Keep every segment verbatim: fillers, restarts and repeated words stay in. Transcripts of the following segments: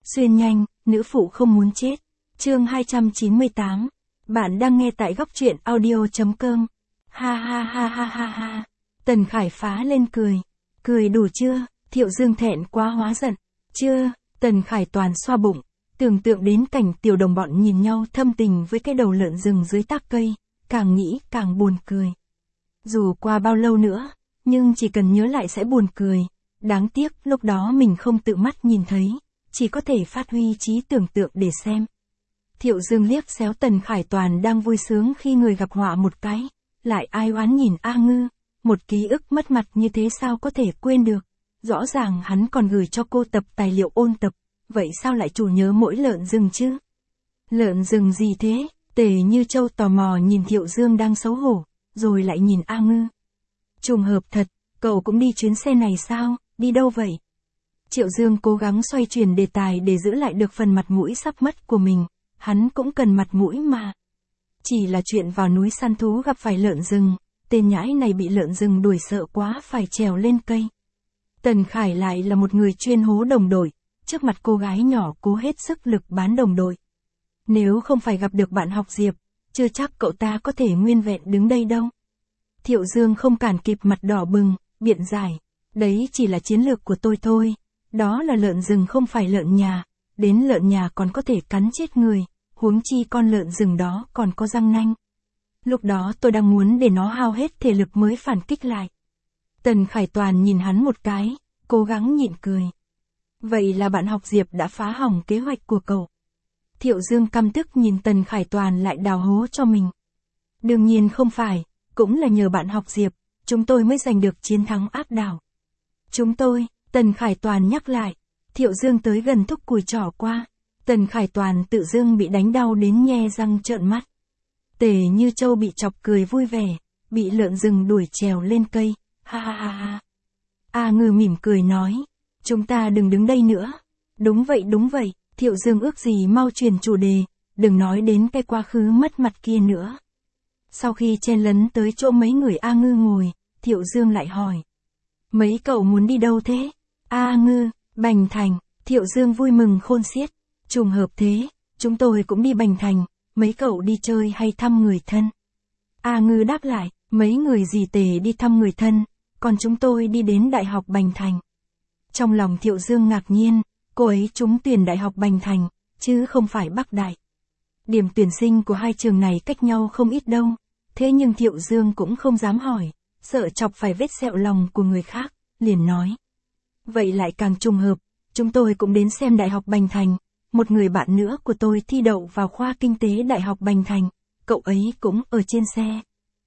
Xuyên nhanh, nữ phụ không muốn chết. Chương hai trăm chín mươi tám. Bạn đang nghe tại góc truyện audio.com. Ha ha ha ha ha ha. Tần Khải phá lên cười. Cười đủ chưa? Thiệu Dương thẹn quá hóa giận. Chưa, Tần Khải toàn xoa bụng. Tưởng tượng đến cảnh tiểu đồng bọn nhìn nhau thâm tình với cái đầu lợn rừng dưới tác cây. Càng nghĩ càng buồn cười. Dù qua bao lâu nữa, nhưng chỉ cần nhớ lại sẽ buồn cười. Đáng tiếc lúc đó mình không tự mắt nhìn thấy. Chỉ có thể phát huy trí tưởng tượng để xem. Thiệu Dương liếc xéo Tần Khải Toàn đang vui sướng khi người gặp họa một cái. Lại ai oán nhìn A Ngư. Một ký ức mất mặt như thế sao có thể quên được. Rõ ràng hắn còn gửi cho cô tập tài liệu ôn tập. Vậy sao lại chủ nhớ mỗi lợn rừng chứ? Lợn rừng gì thế? Tề Như Châu tò mò nhìn Thiệu Dương đang xấu hổ. Rồi lại nhìn A Ngư. Trùng hợp thật, cậu cũng đi chuyến xe này sao? Đi đâu vậy? Thiệu Dương cố gắng xoay chuyển đề tài để giữ lại được phần mặt mũi sắp mất của mình. Hắn cũng cần mặt mũi mà. Chỉ là chuyện vào núi săn thú gặp phải lợn rừng. Tên nhãi này bị lợn rừng đuổi sợ quá phải trèo lên cây. Tần Khải lại là một người chuyên hố đồng đội. Trước mặt cô gái nhỏ cố hết sức lực bán đồng đội. Nếu không phải gặp được bạn học Diệp, chưa chắc cậu ta có thể nguyên vẹn đứng đây đâu. Thiệu Dương không cản kịp mặt đỏ bừng, biện giải. Đấy chỉ là chiến lược của tôi thôi. Đó là lợn rừng không phải lợn nhà. Đến lợn nhà còn có thể cắn chết người. Huống chi con lợn rừng đó còn có răng nanh. Lúc đó tôi đang muốn để nó hao hết thể lực mới phản kích lại. Tần Khải Toàn nhìn hắn một cái, cố gắng nhịn cười. Vậy là bạn học Diệp đã phá hỏng kế hoạch của cậu. Thiệu Dương căm tức nhìn Tần Khải Toàn lại đào hố cho mình. Đương nhiên không phải, cũng là nhờ bạn học Diệp, chúng tôi mới giành được chiến thắng áp đảo. Chúng tôi, Tần Khải Toàn nhắc lại. Thiệu Dương tới gần thúc cùi trỏ qua. Tần Khải Toàn tự dưng bị đánh đau đến nhe răng trợn mắt. Tề Như Châu bị chọc cười vui vẻ, bị lợn rừng đuổi trèo lên cây. Ha ha ha ha. A Ngư mỉm cười nói. Chúng ta đừng đứng đây nữa. Đúng vậy đúng vậy. Thiệu Dương ước gì mau chuyển chủ đề. Đừng nói đến cái quá khứ mất mặt kia nữa. Sau khi chen lấn tới chỗ mấy người A Ngư ngồi, Thiệu Dương lại hỏi. Mấy cậu muốn đi đâu thế? A Ngư, Bành Thành. Thiệu Dương vui mừng khôn xiết. Trùng hợp thế, chúng tôi cũng đi Bành Thành. Mấy cậu đi chơi hay thăm người thân? A Ngư đáp lại. Mấy người dì Tề đi thăm người thân. Còn chúng tôi đi đến Đại học Bành Thành. Trong lòng Thiệu Dương ngạc nhiên. Cô ấy trúng tuyển Đại học Bành Thành, chứ không phải Bắc Đại. Điểm tuyển sinh của hai trường này cách nhau không ít đâu. Thế nhưng Thiệu Dương cũng không dám hỏi. Sợ chọc phải vết sẹo lòng của người khác, liền nói. Vậy lại càng trùng hợp. Chúng tôi cũng đến xem Đại học Bành Thành. Một người bạn nữa của tôi thi đậu vào khoa kinh tế Đại học Bành Thành. Cậu ấy cũng ở trên xe.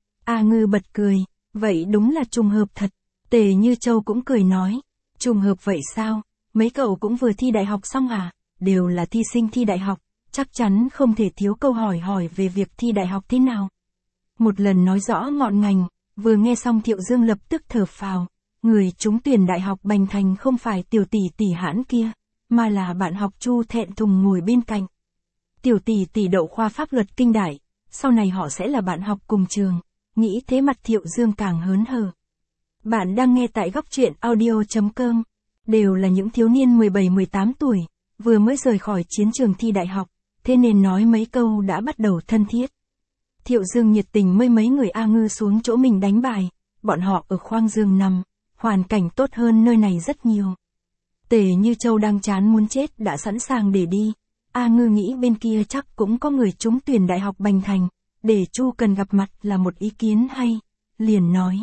A Ngư bật cười. Vậy đúng là trùng hợp thật. Tề Như Châu cũng cười nói. Trùng hợp vậy sao? Mấy cậu cũng vừa thi đại học xong à? Đều là thi sinh thi đại học. Chắc chắn không thể thiếu câu hỏi hỏi về việc thi đại học thế nào. Một lần nói rõ ngọn ngành. Vừa nghe xong Thiệu Dương lập tức thở phào. Người trúng tuyển Đại học Bành Thành không phải tiểu tỷ tỷ hãn kia. Mà là bạn học Chu thẹn thùng ngồi bên cạnh. Tiểu tỷ tỷ đậu khoa pháp luật kinh đại. Sau này họ sẽ là bạn học cùng trường. Nghĩ thế mặt Thiệu Dương càng hớn hở. Bạn đang nghe tại góc truyện audio.com. Đều là những thiếu niên mười bảy mười tám tuổi. Vừa mới rời khỏi chiến trường thi đại học. Thế nên nói mấy câu đã bắt đầu thân thiết. Thiệu Dương nhiệt tình mời mấy người A Ngư xuống chỗ mình đánh bài. Bọn họ ở khoang giường nằm. Hoàn cảnh tốt hơn nơi này rất nhiều. Tề Như Châu đang chán muốn chết đã sẵn sàng để đi. A Ngư nghĩ bên kia chắc cũng có người trúng tuyển Đại học Bành Thành. Để Chu cần gặp mặt là một ý kiến hay. Liền nói.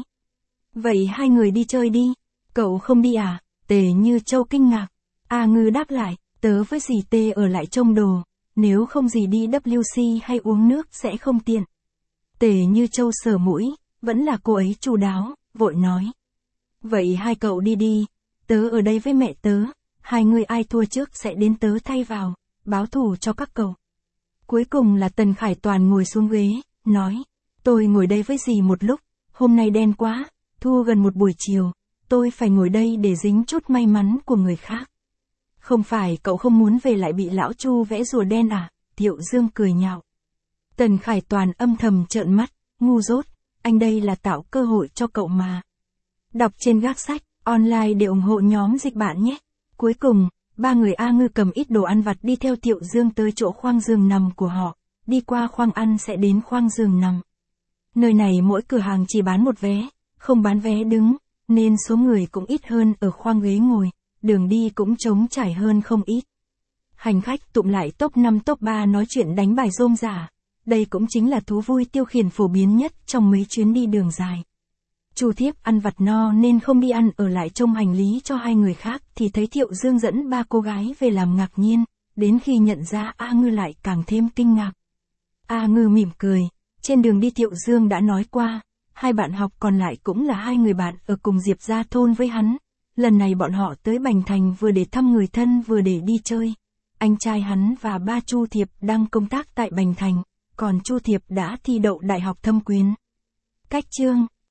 Vậy hai người đi chơi đi. Cậu không đi à? Tề Như Châu kinh ngạc. A Ngư đáp lại. Tớ với dì Tê ở lại trông đồ. Nếu không dì đi W C hay uống nước sẽ không tiện. Tề Như Châu sờ mũi. Vẫn là cô ấy chu đáo. Vội nói. Vậy hai cậu đi đi. Tớ ở đây với mẹ tớ. Hai người ai thua trước sẽ đến tớ thay vào. Báo thù cho các cậu. Cuối cùng là Tần Khải Toàn ngồi xuống ghế. Nói. Tôi ngồi đây với dì một lúc. Hôm nay đen quá. Thua gần một buổi chiều. Tôi phải ngồi đây để dính chút may mắn của người khác. Không phải cậu không muốn về lại bị lão Chu vẽ rùa đen à? Thiệu Dương cười nhạo. Tần Khải Toàn âm thầm trợn mắt. Ngu dốt. Anh đây là tạo cơ hội cho cậu mà. Đọc trên gác sách. Online để ủng hộ nhóm dịch bạn nhé. Cuối cùng, ba người A Ngư cầm ít đồ ăn vặt đi theo Thiệu Dương tới chỗ khoang giường nằm của họ, đi qua khoang ăn sẽ đến khoang giường nằm. Nơi này mỗi cửa hàng chỉ bán một vé, không bán vé đứng, nên số người cũng ít hơn ở khoang ghế ngồi, đường đi cũng trống trải hơn không ít. Hành khách tụm lại top năm top ba nói chuyện đánh bài rôm rả, đây cũng chính là thú vui tiêu khiển phổ biến nhất trong mấy chuyến đi đường dài. Chu Thiếp ăn vặt no nên không đi ăn, ở lại trông hành lý cho hai người khác thì thấy Thiệu Dương dẫn ba cô gái về làm ngạc nhiên, đến khi nhận ra A Ngư lại càng thêm kinh ngạc. A Ngư mỉm cười, trên đường đi Thiệu Dương đã nói qua, hai bạn học còn lại cũng là hai người bạn ở cùng Diệp Gia thôn với hắn. Lần này bọn họ tới Bành Thành vừa để thăm người thân vừa để đi chơi. Anh trai hắn và ba Chu Thiệp đang công tác tại Bành Thành, còn Chu Thiệp đã thi đậu Đại học Thâm Quyến. Cách chương